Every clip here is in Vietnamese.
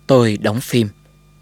Tôi đóng phim.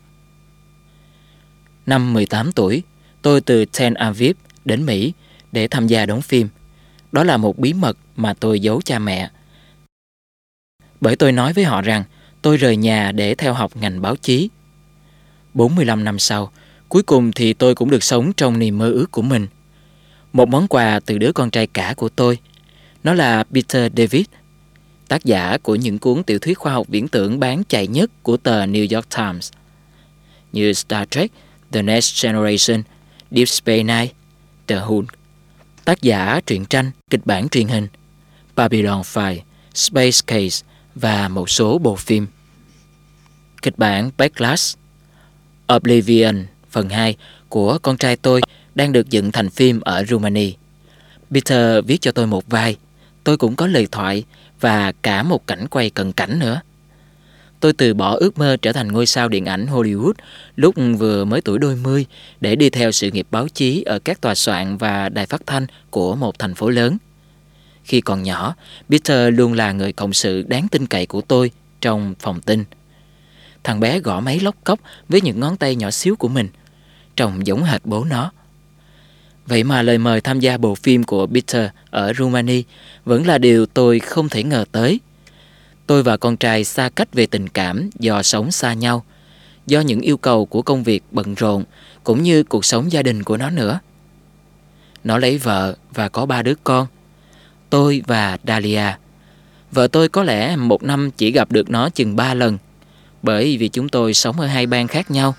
Năm 18 tuổi, tôi từ Tel Aviv đến Mỹ để tham gia đóng phim. Đó là một bí mật mà tôi giấu cha mẹ. Bởi tôi nói với họ rằng tôi rời nhà để theo học ngành báo chí. 45 năm sau, cuối cùng thì tôi cũng được sống trong niềm mơ ước của mình. Một món quà từ đứa con trai cả của tôi. Nó là Peter David, tác giả của những cuốn tiểu thuyết khoa học viễn tưởng bán chạy nhất của tờ New York Times, như Star Trek, The Next Generation, Deep Space Nine, The Hulk. Tác giả truyện tranh, kịch bản truyền hình, Babylon 5, Space Case và một số bộ phim. Kịch bản Backlash, Oblivion phần 2 của con trai tôi đang được dựng thành phim ở Rumani. Peter viết cho tôi một vai. Tôi cũng có lời thoại và cả một cảnh quay cận cảnh nữa. Tôi từ bỏ ước mơ trở thành ngôi sao điện ảnh Hollywood lúc vừa mới tuổi đôi mươi để đi theo sự nghiệp báo chí ở các tòa soạn và đài phát thanh của một thành phố lớn. Khi còn nhỏ, Peter luôn là người cộng sự đáng tin cậy của tôi trong phòng tin. Thằng bé gõ máy lóc cóc với những ngón tay nhỏ xíu của mình, trông giống hệt bố nó. Vậy mà lời mời tham gia bộ phim của Peter ở Rumani vẫn là điều tôi không thể ngờ tới. Tôi và con trai xa cách về tình cảm do sống xa nhau, do những yêu cầu của công việc bận rộn, cũng như cuộc sống gia đình của nó nữa. Nó lấy vợ và có 3 đứa con, tôi và Dalia. Vợ tôi có lẽ một năm chỉ gặp được nó chừng 3 lần, bởi vì chúng tôi sống ở 2 bang khác nhau.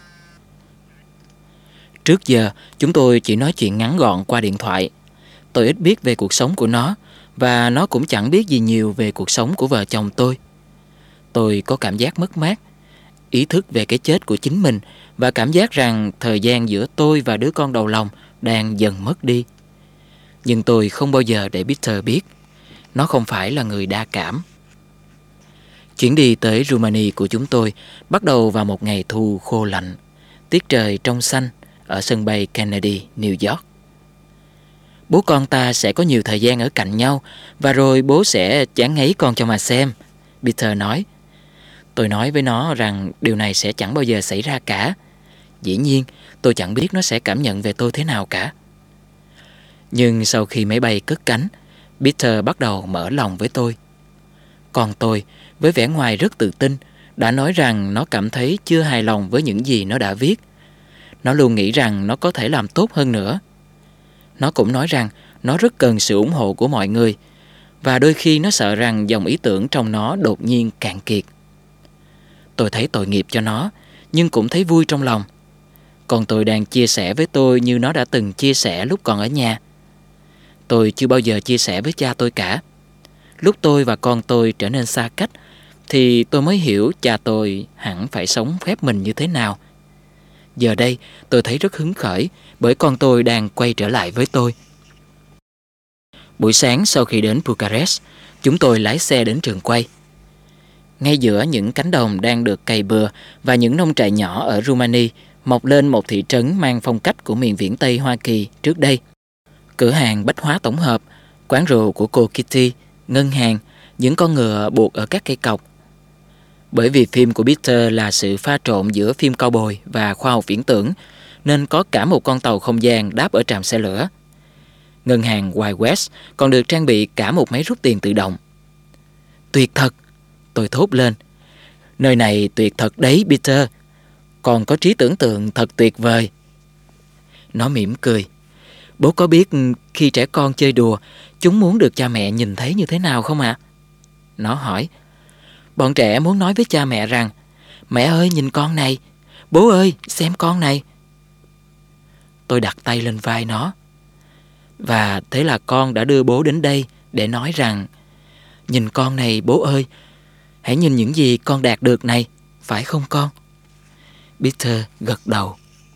Trước giờ, chúng tôi chỉ nói chuyện ngắn gọn qua điện thoại. Tôi ít biết về cuộc sống của nó, và nó cũng chẳng biết gì nhiều về cuộc sống của vợ chồng tôi. Tôi có cảm giác mất mát, ý thức về cái chết của chính mình và cảm giác rằng thời gian giữa tôi và đứa con đầu lòng đang dần mất đi. Nhưng tôi không bao giờ để Peter biết. Nó không phải là người đa cảm. Chuyến đi tới Rumani của chúng tôi bắt đầu vào một ngày thu khô lạnh, tiết trời trong xanh ở sân bay Kennedy, New York. Bố con ta sẽ có nhiều thời gian ở cạnh nhau và rồi bố sẽ chán ngấy con cho mà xem, Peter nói. Tôi nói với nó rằng điều này sẽ chẳng bao giờ xảy ra cả. Dĩ nhiên, tôi chẳng biết nó sẽ cảm nhận về tôi thế nào cả. Nhưng sau khi máy bay cất cánh, Peter bắt đầu mở lòng với tôi. Còn tôi, với vẻ ngoài rất tự tin, đã nói rằng nó cảm thấy chưa hài lòng với những gì nó đã viết. Nó luôn nghĩ rằng nó có thể làm tốt hơn nữa. Nó cũng nói rằng nó rất cần sự ủng hộ của mọi người, và đôi khi nó sợ rằng dòng ý tưởng trong nó đột nhiên cạn kiệt. Tôi thấy tội nghiệp cho nó, nhưng cũng thấy vui trong lòng. Còn tôi đang chia sẻ với tôi như nó đã từng chia sẻ lúc còn ở nhà. Tôi chưa bao giờ chia sẻ với cha tôi cả. Lúc tôi và con tôi trở nên xa cách, thì tôi mới hiểu cha tôi hẳn phải sống phép mình như thế nào. Giờ đây, tôi thấy rất hứng khởi bởi con tôi đang quay trở lại với tôi. Buổi sáng sau khi đến Bucharest, chúng tôi lái xe đến trường quay. Ngay giữa những cánh đồng đang được cày bừa và những nông trại nhỏ ở Rumani mọc lên một thị trấn mang phong cách của miền viễn Tây Hoa Kỳ trước đây. Cửa hàng bách hóa tổng hợp, quán rượu của cô Kitty, ngân hàng, những con ngựa buộc ở các cây cọc. Bởi vì phim của Peter là sự pha trộn giữa phim cowboy và khoa học viễn tưởng, nên có cả một con tàu không gian đáp ở trạm xe lửa. Ngân hàng Wild West còn được trang bị cả một máy rút tiền tự động. Tuyệt thật, tôi thốt lên. Nơi này tuyệt thật đấy, Peter. Còn có trí tưởng tượng thật tuyệt vời. Nó mỉm cười. Bố có biết khi trẻ con chơi đùa, chúng muốn được cha mẹ nhìn thấy như thế nào không ạ? Nó hỏi. Bọn trẻ muốn nói với cha mẹ rằng, mẹ ơi nhìn con này, bố ơi xem con này. Tôi đặt tay lên vai nó. Và thế là con đã đưa bố đến đây để nói rằng, nhìn con này bố ơi, hãy nhìn những gì con đạt được này, phải không con? Peter gật đầu.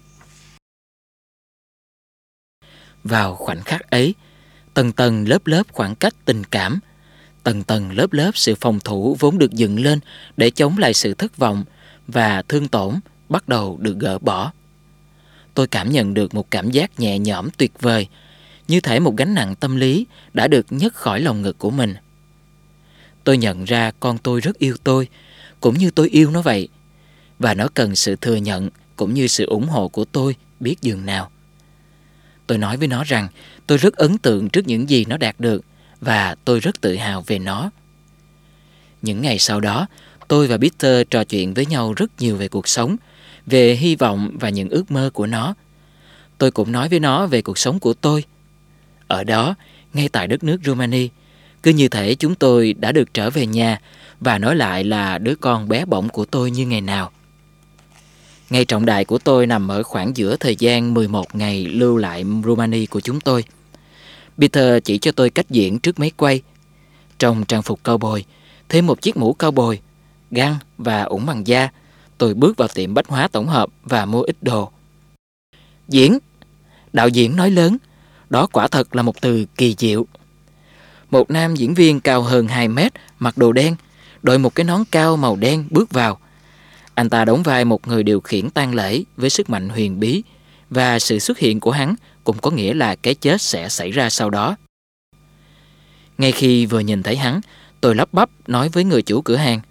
Vào khoảnh khắc ấy, tầng tầng lớp lớp khoảng cách tình cảm, tầng tầng lớp lớp sự phòng thủ vốn được dựng lên để chống lại sự thất vọng và thương tổn bắt đầu được gỡ bỏ. Tôi cảm nhận được một cảm giác nhẹ nhõm tuyệt vời, như thể một gánh nặng tâm lý đã được nhấc khỏi lòng ngực của mình. Tôi nhận ra con tôi rất yêu tôi, cũng như tôi yêu nó vậy. và nó cần sự thừa nhận cũng như sự ủng hộ của tôi biết dường nào. Tôi nói với nó rằng tôi rất ấn tượng trước những gì nó đạt được và tôi rất tự hào về nó. Những ngày sau đó, tôi và Peter trò chuyện với nhau rất nhiều về cuộc sống, về hy vọng và những ước mơ của nó. Tôi cũng nói với nó về cuộc sống của tôi. Ở đó, ngay tại đất nước Romania, cứ như thể chúng tôi đã được trở về nhà và nói lại là đứa con bé bỏng của tôi như ngày nào. Ngày trọng đại của tôi nằm ở khoảng giữa thời gian 11 ngày lưu lại Romania của chúng tôi. Peter chỉ cho tôi cách diễn trước máy quay. Trong trang phục cowboy, thêm một chiếc mũ cowboy, găng và ủng bằng da, tôi bước vào tiệm bách hóa tổng hợp và mua ít đồ. Diễn! Đạo diễn nói lớn. Đó quả thật là một từ kỳ diệu. Một nam diễn viên cao hơn 2 mét, mặc đồ đen, đội một cái nón cao màu đen bước vào. Anh ta đóng vai một người điều khiển tang lễ với sức mạnh huyền bí, và sự xuất hiện của hắn cũng có nghĩa là cái chết sẽ xảy ra sau đó. Ngay khi vừa nhìn thấy hắn, tôi lắp bắp nói với người chủ cửa hàng: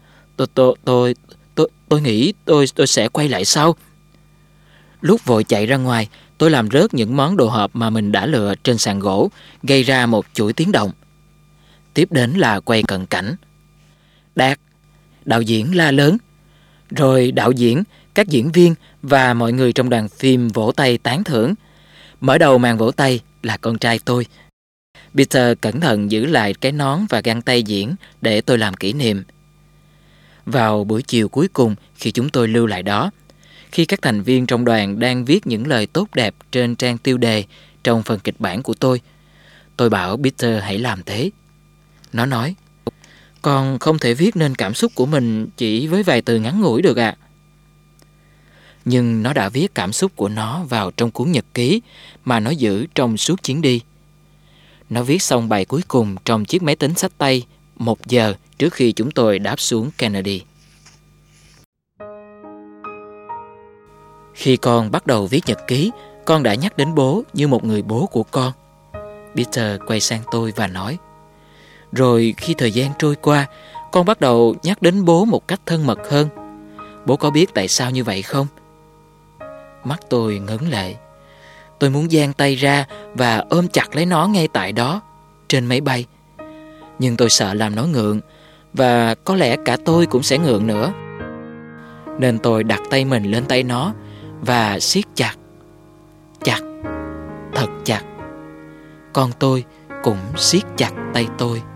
Tôi nghĩ tôi sẽ quay lại sau. Lúc vội chạy ra ngoài, tôi làm rớt những món đồ hộp mà mình đã lựa trên sàn gỗ, gây ra một chuỗi tiếng động. Tiếp đến là quay cận cảnh. Đạt! Đạo diễn la lớn. Rồi đạo diễn, các diễn viên và mọi người trong đoàn phim vỗ tay tán thưởng. Mở đầu màn vỗ tay là con trai tôi. Peter cẩn thận giữ lại cái nón và găng tay diễn để tôi làm kỷ niệm. Vào buổi chiều cuối cùng, khi chúng tôi lưu lại đó, khi các thành viên trong đoàn đang viết những lời tốt đẹp trên trang tiêu đề trong phần kịch bản của tôi bảo Peter hãy làm thế. Nó nói: Con không thể viết nên cảm xúc của mình chỉ với vài từ ngắn ngủi được ạ. Nhưng nó đã viết cảm xúc của nó vào trong cuốn nhật ký mà nó giữ trong suốt chuyến đi. Nó viết xong bài cuối cùng trong chiếc máy tính xách tay 1 giờ trước khi chúng tôi đáp xuống Kennedy. Khi con bắt đầu viết nhật ký, con đã nhắc đến bố như một người bố của con. Peter quay sang tôi và nói: Rồi khi thời gian trôi qua, con bắt đầu nhắc đến bố một cách thân mật hơn. Bố có biết tại sao như vậy không? Mắt tôi ngấn lệ. Tôi muốn giang tay ra và ôm chặt lấy nó ngay tại đó, trên máy bay. Nhưng tôi sợ làm nó ngượng, và có lẽ cả tôi cũng sẽ ngượng nữa. Nên tôi đặt tay mình lên tay nó và siết chặt. Chặt, thật chặt. Con tôi cũng siết chặt tay tôi.